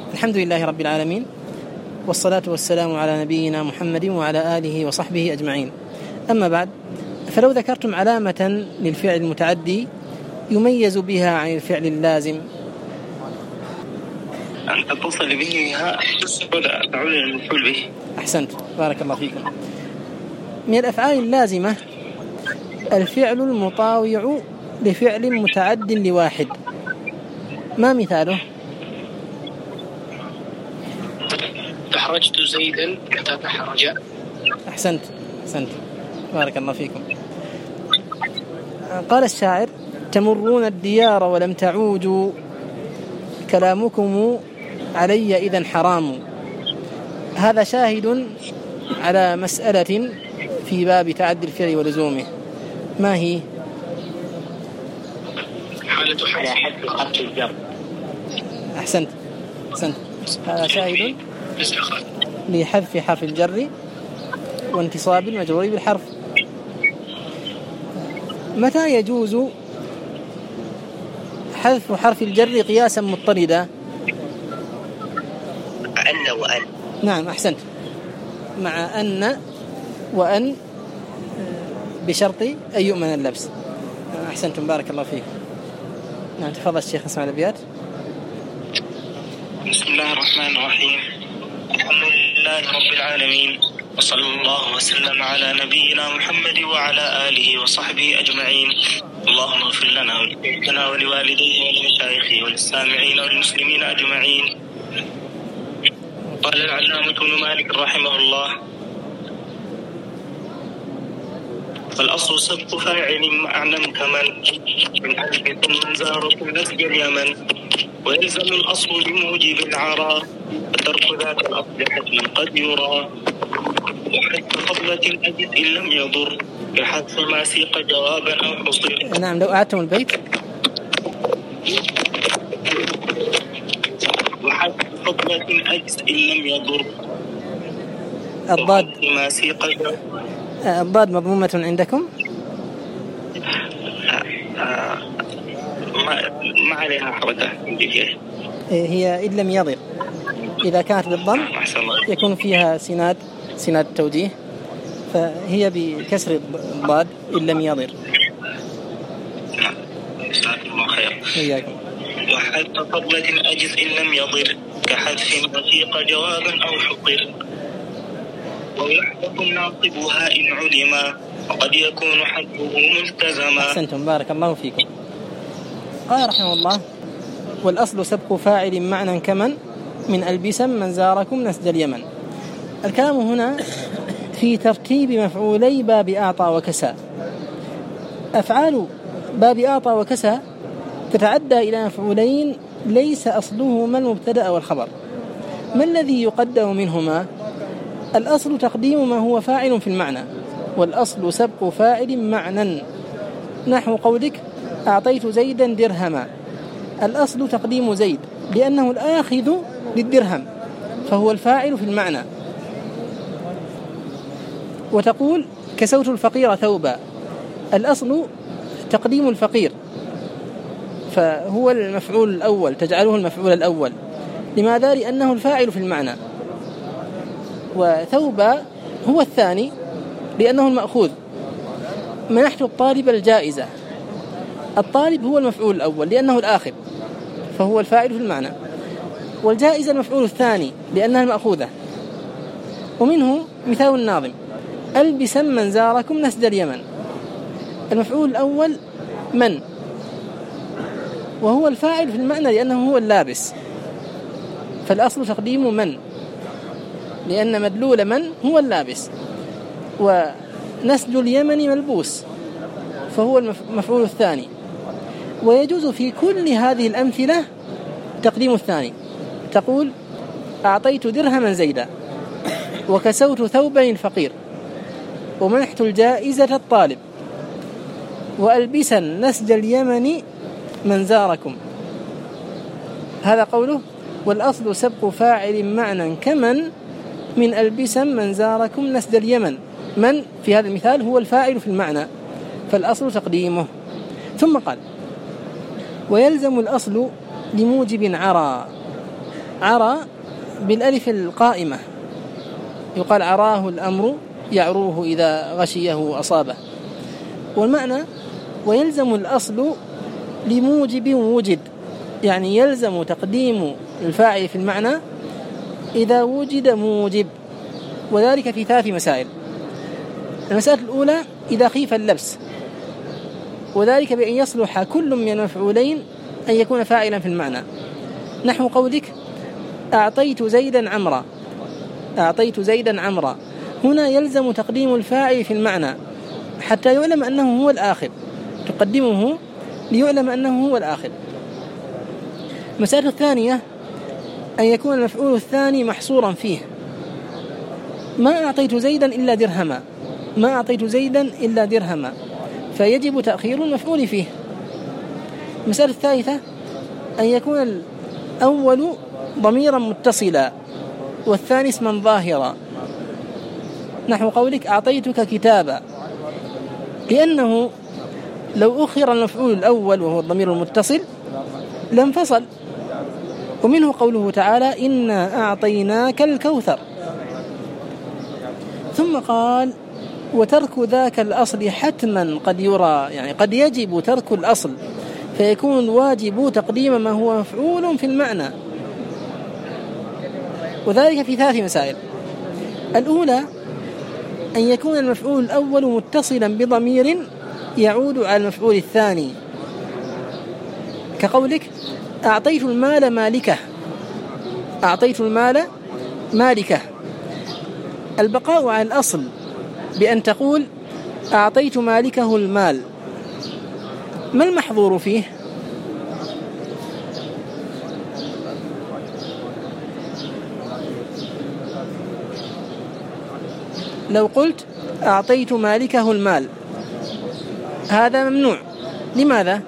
الحمد لله رب العالمين، والصلاة والسلام على نبينا محمد وعلى آله وصحبه أجمعين. أما بعد، فلو ذكرتم علامة للفعل المتعدي يميز بها عن الفعل اللازم. أن تتصل به تعود المفعول به. أحسنت، بارك الله فيكم. من الأفعال اللازمة الفعل المطاوع لفعل متعد لواحد. ما مثاله؟ تحرجت زيدا متى تحرج. أحسنت بارك الله فيكم. قال الشاعر: تمرون الديار ولم تعودوا، كلامكم علي إذن حرام. هذا شاهد على مسألة في باب تعدي الفعل ولزومه. ما هي؟ حالة حذف الجر. أحسنت. هذا شاهد لحذف حرف الجر وانتصاب المجرور بالحرف. متى يجوز حذف حرف الجر قياسا مضطردا؟ أن وأن. نعم، أحسنت، مع أن وأن بشرط أن يؤمن اللبس. أحسنتم، بارك الله فيك. نعم، تفضل الشيخ، اسمع الأبيات. بسم الله الرحمن الرحيم. الحمد لله رب العالمين، وصلى الله وسلم على نبينا محمد وعلى آله وصحبه أجمعين. اللهم اغفر لنا ولوالديه ولمشايخه وللسامعين وللمسلمين أجمعين. قال العلامة ابن مالك رحمه الله: فالأصل سبق فاعل معنى كمن من أجل ثم زارة نسج اليمن، ويلزم الأصل بموجب العراء، فترك ذات الأصل حتما قد يرى، وحذف فضلة أجد إن لم يضر، كحذف ما سيق جوابا أو حصر. نعم، لو أعدتم البيت. وحذف فضلة أجد إن لم يضر. الضاد ما سيق الضاد مضمومة عندكم؟ ما عليها حركة. هي إن لم يضر، إذا كانت بالضم يكون فيها سناد التوجيه، فهي بكسر الضاد إن لم يضر. جزاكم الله خير. إياكم. وحذف فضلة أجز إن لم يضر، كحذف مسيق جوابا أو حقر، ويحذف ناصبها إن علما، وقد يكون حذفه ملتزما. أحسنتم، بارك الله فيكم. قال رحمه الله: والأصل سبق فاعل معنى كمن من ألبسا من زاركم نسج اليمن. الكلام هنا في ترتيب مفعولي باب أعطى وكسى. أفعال باب أعطى وكسى تتعدى إلى مفعولين ليس أصلهما المبتدأ والخبر. ما الذي يقدم منهما؟ الأصل تقديم ما هو فاعل في المعنى، والأصل سبق فاعل معنى، نحو قولك: أعطيت زيدا درهما. الأصل تقديم زيد لأنه الآخذ للدرهم، فهو الفاعل في المعنى. وتقول: كسوت الفقير ثوبا. الأصل تقديم الفقير، فهو المفعول الأول، تجعله المفعول الأول. لماذا؟ لأنه الفاعل في المعنى. وثوبا هو الثاني لأنه المأخوذ. منحت الطالب الجائزة. الطالب هو المفعول الأول لأنه الآخذ، فهو الفاعل في المعنى. والجائزة المفعول الثاني لأنها المأخوذة. ومنه مثال الناظم: ألبسا من زاركم نسج اليمن. المفعول الأول من، وهو الفاعل في المعنى لأنه هو اللابس، فالأصل تقديم من، لأن مدلول من هو اللابس. ونسج اليمن ملبوس، فهو المفعول الثاني. ويجوز في كل هذه الأمثلة تقديم الثاني. تقول: أعطيت درهما زيدا، وكسوت ثوبا الفقير، ومنحت الجائزة الطالب، وألبسا نسج اليمن من زاركم. هذا قوله: والأصل سبق فاعل معنى كمن من ألبسا من زاركم نسج اليمن. من في هذا المثال هو الفاعل في المعنى، فالأصل تقديمه. ثم قال: ويلزم الأصل لموجب عرى. عرى بالألف القائمة، يقال عراه الأمر يعروه إذا غشيه أصابه. والمعنى ويلزم الأصل لموجب وجد، يعني يلزم تقديم الفاعل في المعنى إذا وجد موجب، وذلك في 3 مسائل. المسألة الأولى إذا خيف اللبس، وذلك بأن يصلح كل من المفعولين أن يكون فاعلا في المعنى، نحو قولك أعطيت زيدا عمرا، أعطيت زيدا عمرا، هنا يلزم تقديم الفاعل في المعنى حتى يعلم أنه هو الآخر، تقدمه ليعلم أنه هو الآخر. المسألة الثانية أن يكون المفعول الثاني محصورا فيه، ما أعطيت زيدا إلا درهما، ما أعطيت زيدا إلا درهما، فيجب تأخير المفعول فيه. المسألة الثالثة أن يكون الأول ضميرا متصلا والثاني اسما ظاهرا، نحو قولك أعطيتك كتابا، لأنه لو أخر المفعول الأول وهو الضمير المتصل لانفصل. ومنه قوله تعالى إنا أعطيناك الكوثر. ثم قال وترك ذاك الأصل حتما قد يرى، يعني قد يجب ترك الأصل فيكون الواجب تقديم ما هو مفعول في المعنى، وذلك في 3 مسائل. الأولى أن يكون المفعول الأول متصلا بضمير يعود على المفعول الثاني، كقولك أعطيت المال مالكه، أعطيت المال مالكه. البقاء على الأصل بأن تقول أعطيت مالكه المال، ما المحظور فيه؟ لو قلت أعطيت مالكه المال هذا ممنوع، لماذا؟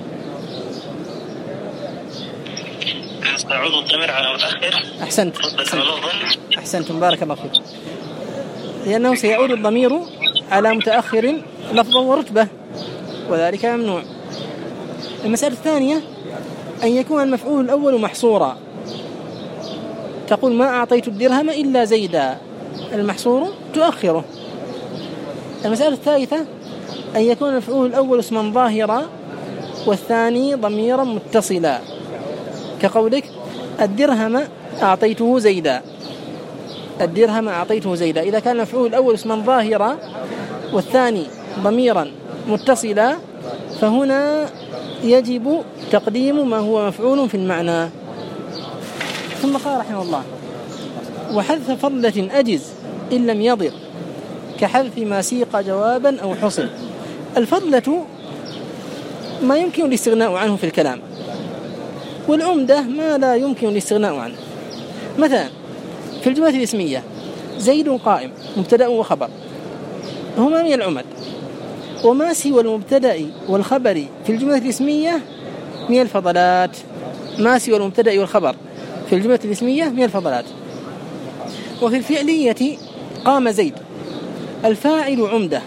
يعود الضمير على متأخر. أحسنتم بارك الله فيكم، لأنه سيعود الضمير على متأخر لفظا ورتبة، وذلك ممنوع. المسألة الثانية أن يكون المفعول الأول محصورا، تقول ما أعطيت الدرهم إلا زيدا، المحصور تؤخره. المسألة الثالثة أن يكون المفعول الأول اسما ظاهرا والثاني ضميرا متصلا، كقولك الدرهم أعطيته زيدا، الدرهم أعطيته زيدا. إذا كان المفعول الأول اسما ظاهرا والثاني ضميرا متصلا فهنا يجب تقديم ما هو مفعول في المعنى. ثم قال رحمه الله وحذف فضلة أجز إن لم يضر، كحذف ما سيق جوابا أو حصل. الفضلة ما يمكن الاستغناء عنه في الكلام، والعمدة ما لا يمكن الاستغناء عنه. مثلا في الجملة الاسمية زيد قائم مبتدأ وخبر هما من العمد، وما سوى المبتدأ والخبر في الجملة الاسمية من الفضلات، ما سوى المبتدأ والخبر في الجملة الاسمية من الفضلات. وفي الفعلية قام زيد الفاعل عمدة،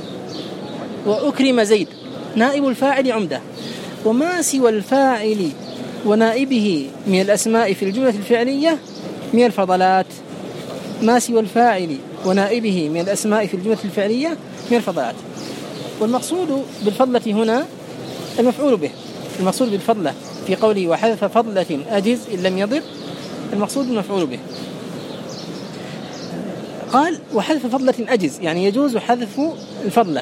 وأكرم زيد نائب الفاعل عمدة، وما سوى الفاعل ونائبه من الأسماء في الجملة الفعلية من الفضلات، ما سوى الفاعل ونائبه من الأسماء في الجملة الفعلية من الفضلات. والمقصود بالفضلة هنا المفعول به، المقصود بالفضلة في قوله وحذف فضلة أجز إن لم يضر، المقصود المفعول به. قال وحذف فضلة أجز يعني يجوز حذف الفضلة،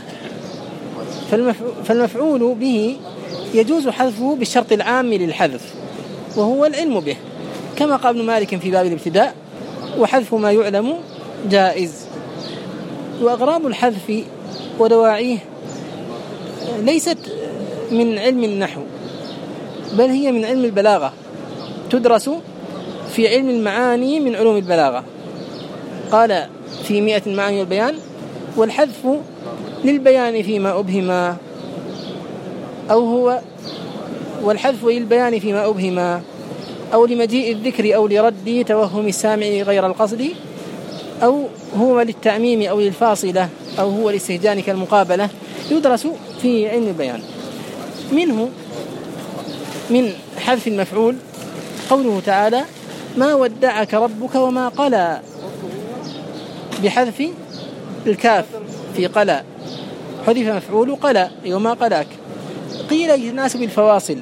فالمفعول به يجوز حذفه بالشرط العام للحذف وهو العلم به، كما قال ابن مالك في باب الابتداء وحذف ما يعلم جائز. وأغراض الحذف ودواعيه ليست من علم النحو بل هي من علم البلاغة، تدرس في علم المعاني من علوم البلاغة. قال في 100 المعاني والبيان والحذف للبيان فيما أبهم، أو هو والحذف للبيان فيما أبهم أو لمجيء الذكر أو لرد توهم السامع غير القصد، أو هو للتعميم أو للفاصلة، أو هو لاستهجان كالمقابلة، يدرس في علم البيان. منه من حذف المفعول قوله تعالى ما ودعك ربك وما قلى، بحذف الكاف في قلى، حذف مفعول قلى وما قلاك. قيل يتناسب الفواصل،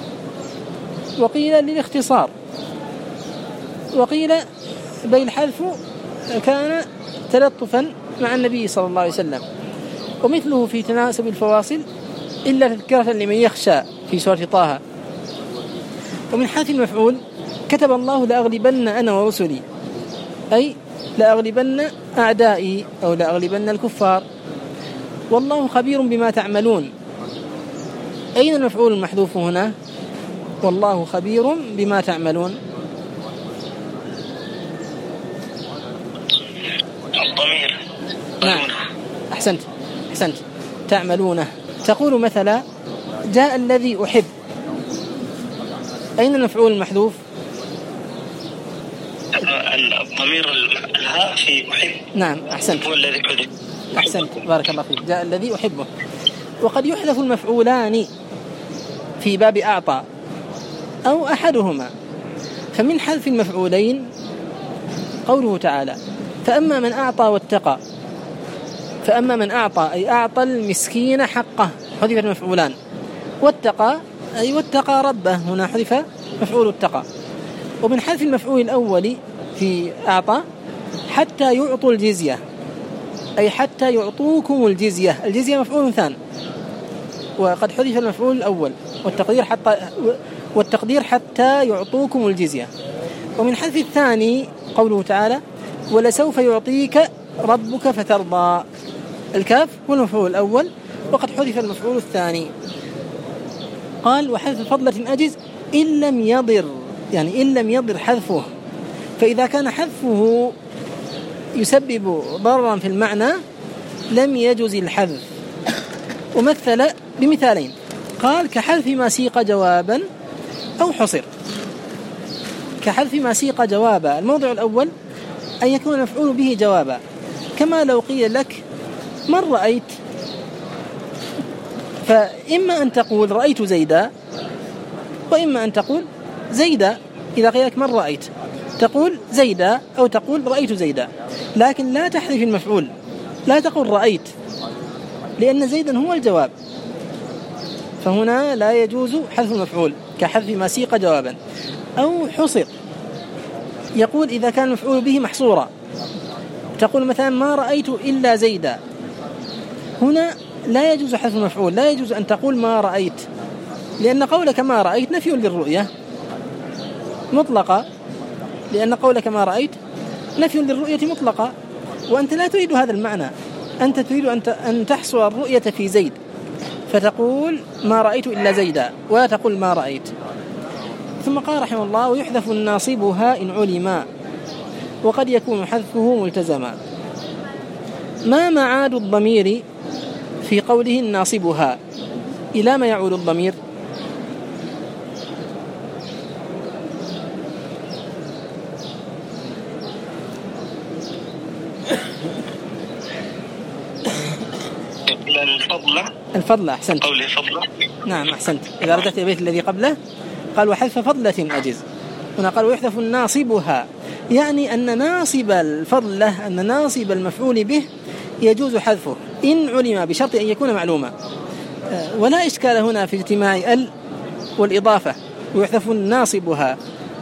وقيل للاختصار، وقيل بل الحذف كان تلطفا مع النبي صلى الله عليه وسلم. ومثله في تناسب الفواصل إلا تذكرة لمن يخشى في سورة طه. ومن حذف المفعول كتب الله لأغلبن أنا ورسلي، أي لأغلبن أعدائي أو لأغلبن الكفار. والله خبير بما تعملون. أين المفعول المحذوف هنا؟ والله خبير بما تعملون. الضمير. نعم، أحسنت تعملونه. تقول مثلا جاء الذي أحب، أين المفعول المحذوف؟ الضمير الهاء في أحب. نعم، أحسنت، هو الذي حذف. أحسنت، بارك الله فيك. جاء الذي أحبه. وقد يحذف المفعولان في باب أعطى أو أحدهما. فمن حذف المفعولين قوله تعالى فأما من أعطى واتقى. فأما من أعطى أي أعطى المسكين حقه، حذف المفعولان. واتقى أي واتقى ربه، هنا حذف مفعول اتقى. ومن حذف المفعول الأول في أعطى حتى يعطوا الجزية، أي حتى يعطوكم الجزية. الجزية مفعول ثاني، وقد حذف المفعول الأول، والتقدير حتى يعطوكم الجزية. ومن حذف الثاني قوله تعالى ولسوف يعطيك ربك فترضى. الكاف هو المفعول الأول، وقد حذف المفعول الثاني. قال وحذف فضلة أجز إن لم يضر، يعني إن لم يضر حذفه. فإذا كان حذفه يسبب ضررا في المعنى لم يجز الحذف. ومثل بمثالين، قال كحذف ما سيق جوابا أو حصر. كحذف ما سيق جوابا، الموضع الأول أن يكون مفعول به جوابا، كما لو قيل لك من رأيت، فإما أن تقول رأيت زيدا، وإما أن تقول زيدا. إذا قيل لك من رأيت تقول زيدا أو تقول رأيت زيدا، لكن لا تحذف المفعول، لا تقول رأيت، لأن زيدا هو الجواب، فهنا لا يجوز حذف المفعول كحذف ما سيق جوابا. أو حصر، يقول إذا كان المفعول به محصورا، تقول مثلا ما رأيت إلا زيدا، هنا لا يجوز حذف المفعول، لا يجوز أن تقول ما رأيت، لأن قولك ما رأيت نفي للرؤية مطلقة، لأن قولك ما رأيت نفي للرؤية مطلقة، وأنت لا تريد هذا المعنى، أنت تريد أن تحصر الرؤية في زيد، فتقول ما رأيت إلا زيدا ولا تقول ما رأيت. ثم قال رحمه الله ويحذف الناصبها إن علما، وقد يكون حذفه ملتزما. ما معاد الضمير في قوله الناصبها؟ إلى ما يعود الضمير؟ الفضلة. أحسنت، قوله فضلة. نعم أحسنت. إذا رجعت البيت الذي قبله قال وحذف فضلة أجز، هنا قال ويحذف الناصبها، يعني أن ناصب الفضلة، أن ناصب المفعول به يجوز حذفه إن علم، بشرط أن يكون معلوما. ولا إشكال هنا في اجتماع ال والإضافة، ويحذف الناصبها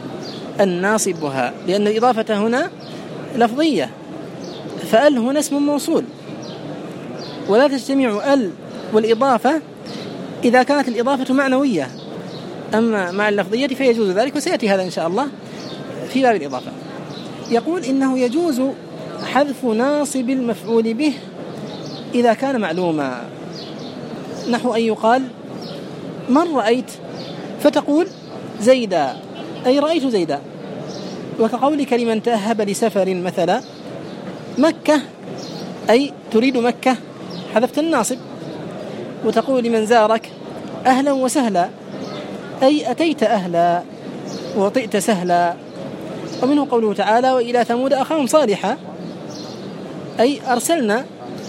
لأن الإضافة هنا لفظية، فأل هنا اسم موصول، ولا تجتمع ال والإضافة إذا كانت الإضافة معنوية، أما مع اللفظية فيجوز ذلك، وسيأتي هذا إن شاء الله في باب الإضافة. يقول إنه يجوز حذف ناصب المفعول به إذا كان معلوما، نحو أن يقال من رأيت، فتقول زيدا أي رأيت زيدا، وكقولك لمن تأهب لسفر مثلا مكة أي تريد مكة، حذفت الناصب. وتقول لمن زارك أهلا وسهلا أي أتيت أهلا وطئت سهلا. ومنه قوله تعالى وإلى ثمود أخاهم صالحا أي أرسلنا.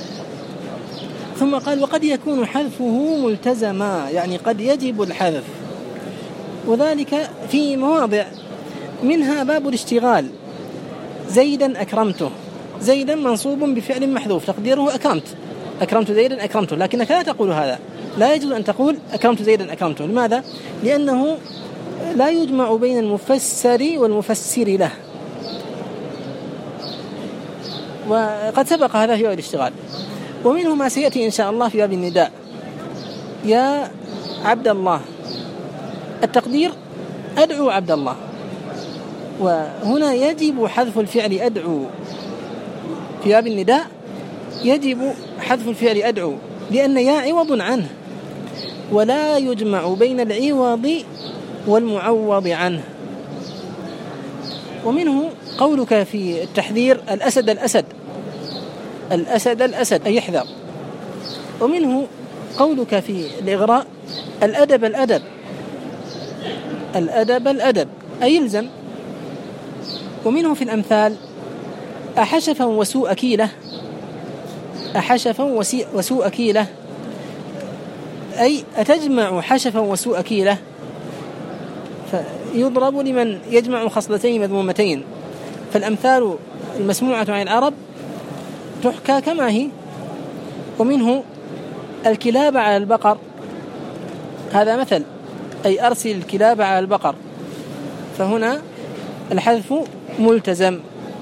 ثم قال وقد يكون حذفه ملتزما، يعني قد يجب الحذف، وذلك في مواضع منها باب الاشتغال، زيدا أكرمته، زيدا منصوب بفعل محذوف تقديره أكرمت زيدا أكرمته، لكنك لا تقول هذا، لا يجوز أن تقول أكرمت زيدا أكرمته. لماذا؟ لأنه لا يجمع بين المفسر والمفسر له، وقد سبق هذا في باب الاشتغال. ومنه ما سيأتي إن شاء الله في باب النداء، يا عبد الله، التقدير أدعو عبد الله، وهنا يجب حذف الفعل أدعو. في باب النداء يجب حذف الفعل أدعو لأن يا عوض عنه، ولا يجمع بين العوض والمعوض عنه. ومنه قولك في التحذير الأسد الأسد، الأسد الأسد أي يحذر. ومنه قولك في الإغراء الأدب الأدب، الأدب الأدب أي يلزم. ومنه في الأمثال أحشفا وسوء كيلة، أحشفا وسوء كيلة أي أتجمع حشفا وسوء كيلة، فيضرب لمن يجمع خصلتين مذمومتين. فالأمثال المسموعة عن العرب تحكى كما هي. ومنه الكلاب على البقر، هذا مثل أي أرسل الكلاب على البقر، فهنا الحذف ملتزم.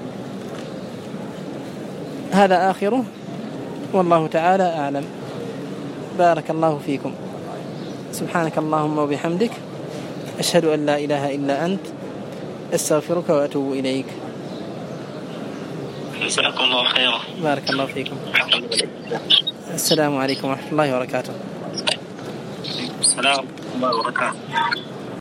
هذا آخره، والله تعالى أعلم. بارك الله فيكم. سبحانك اللهم وبحمدك، أشهد أن لا إله إلا أنت، أستغفرك وأتوب إليك. جزاكم الله خيرا. بارك الله فيكم. السلام عليكم ورحمة الله وبركاته. السلام ورحمة الله وبركاته.